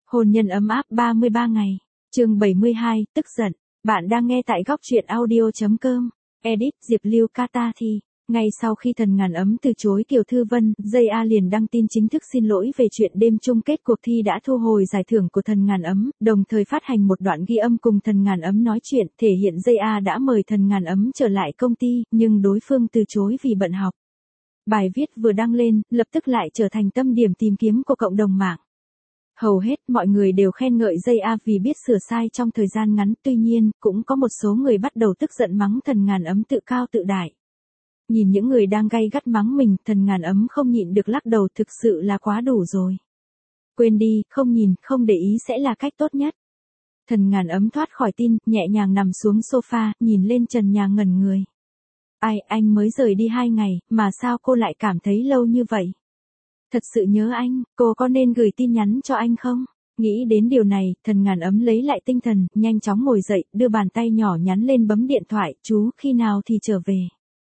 Hôn nhân ấm áp 33 ngày. Chương 72, tức giận. Bạn đang nghe tại góc truyện audio.com. Edit Diệp Lưu Kata Thi. Ngay sau khi Thần Ngàn Ấm từ chối Kiều Thư Vân, JA liền đăng tin chính thức xin lỗi về chuyện đêm chung kết cuộc thi đã thu hồi giải thưởng của Thần Ngàn Ấm, đồng thời phát hành một đoạn ghi âm cùng Thần Ngàn Ấm nói chuyện, thể hiện JA đã mời Thần Ngàn Ấm trở lại công ty, nhưng đối phương từ chối vì bận học. Bài viết vừa đăng lên, lập tức lại trở thành tâm điểm tìm kiếm của cộng đồng mạng. Hầu hết mọi người đều khen ngợi JA vì biết sửa sai trong thời gian ngắn, tuy nhiên, cũng có một số người bắt đầu tức giận mắng Thần Ngàn Ấm tự cao tự đại. Nhìn những người đang gay gắt mắng mình, Thần Ngàn Ấm không nhịn được lắc đầu, thực sự là quá đủ rồi. Quên đi, không nhìn, không để ý sẽ là cách tốt nhất. Thần Ngàn Ấm thoát khỏi tin, nhẹ nhàng nằm xuống sofa, nhìn lên trần nhà ngẩn người. Ai, anh mới rời đi 2 ngày, mà sao cô lại cảm thấy lâu như vậy? Thật sự nhớ anh, cô có nên gửi tin nhắn cho anh không? Nghĩ đến điều này, Thần Ngàn Ấm lấy lại tinh thần, nhanh chóng ngồi dậy, đưa bàn tay nhỏ nhắn lên bấm điện thoại, chú, khi nào thì trở về?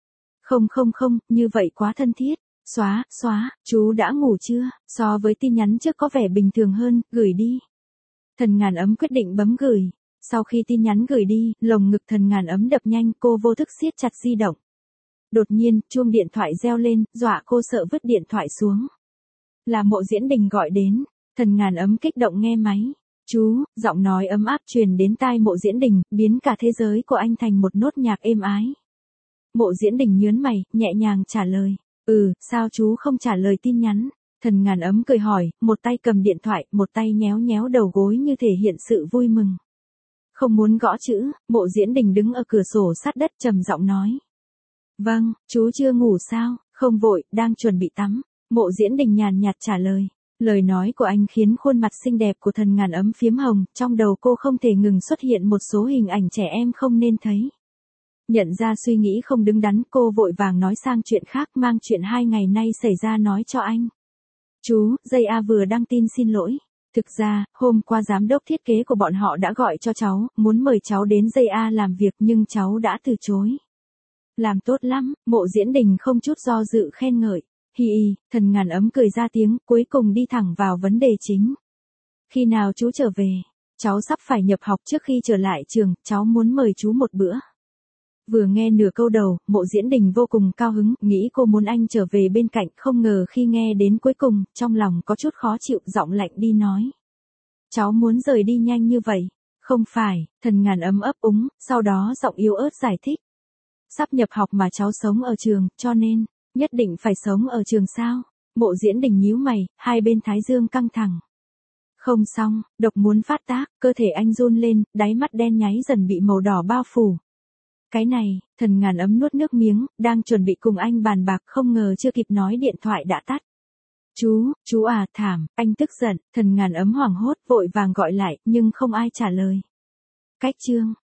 Không, như vậy quá thân thiết. Xóa, chú đã ngủ chưa? So với tin nhắn trước có vẻ bình thường hơn, gửi đi. Thần Ngàn Ấm quyết định bấm gửi. Sau khi tin nhắn gửi đi, lồng ngực Thần Ngàn Ấm đập nhanh, cô vô thức siết chặt di động. Đột nhiên, chuông điện thoại reo lên, dọa cô sợ vứt điện thoại xuống. Là Mộ Diễn Đình gọi đến. Thần Ngàn Ấm kích động nghe máy. Chú, giọng nói ấm áp truyền đến tai Mộ Diễn Đình, biến cả thế giới của anh thành một nốt nhạc êm ái. Mộ Diễn Đình nhớn mày, nhẹ nhàng trả lời. Sao chú không trả lời tin nhắn? Thần Ngàn Ấm cười hỏi, một tay cầm điện thoại, một tay nhéo nhéo đầu gối như thể hiện sự vui mừng. Không muốn gõ chữ, Mộ Diễn Đình đứng ở cửa sổ sát đất trầm giọng nói. Vâng, chú chưa ngủ sao? Không vội, đang chuẩn bị tắm. Mộ Diễn Đình nhàn nhạt trả lời. Lời nói của anh khiến khuôn mặt xinh đẹp của Thần Ngàn Ấm phiếm hồng, trong đầu cô không thể ngừng xuất hiện một số hình ảnh trẻ em không nên thấy. Nhận ra suy nghĩ không đứng đắn, cô vội vàng nói sang chuyện khác, mang chuyện 2 ngày nay xảy ra nói cho anh. Chú, JA vừa đăng tin xin lỗi. Thực ra, hôm qua giám đốc thiết kế của bọn họ đã gọi cho cháu, muốn mời cháu đến JA làm việc nhưng cháu đã từ chối. Làm tốt lắm, Mộ Diễn Đình không chút do dự khen ngợi. Thần Ngàn Ấm cười ra tiếng, cuối cùng đi thẳng vào vấn đề chính. Khi nào chú trở về? Cháu sắp phải nhập học, trước khi trở lại trường, cháu muốn mời chú một bữa. Vừa nghe nửa câu đầu, Mộ Diễn Đình vô cùng cao hứng, nghĩ cô muốn anh trở về bên cạnh, không ngờ khi nghe đến cuối cùng, trong lòng có chút khó chịu, giọng lạnh đi nói. Cháu muốn rời đi nhanh như vậy. Không phải, Thần Ngàn Ấm ấp úng, sau đó giọng yếu ớt giải thích. Sắp nhập học mà cháu sống ở trường, cho nên, nhất định phải sống ở trường sao? Mộ Diễn Đình nhíu mày, hai bên thái dương căng thẳng. Không xong, độc muốn phát tác, cơ thể anh run lên, đáy mắt đen nháy dần bị màu đỏ bao phủ. Cái này, Thần Ngàn Ấm nuốt nước miếng, đang chuẩn bị cùng anh bàn bạc, không ngờ chưa kịp nói điện thoại đã tắt. Chú à, thảm, anh tức giận. Thần Ngàn Ấm hoảng hốt, vội vàng gọi lại, nhưng không ai trả lời. Cách chương.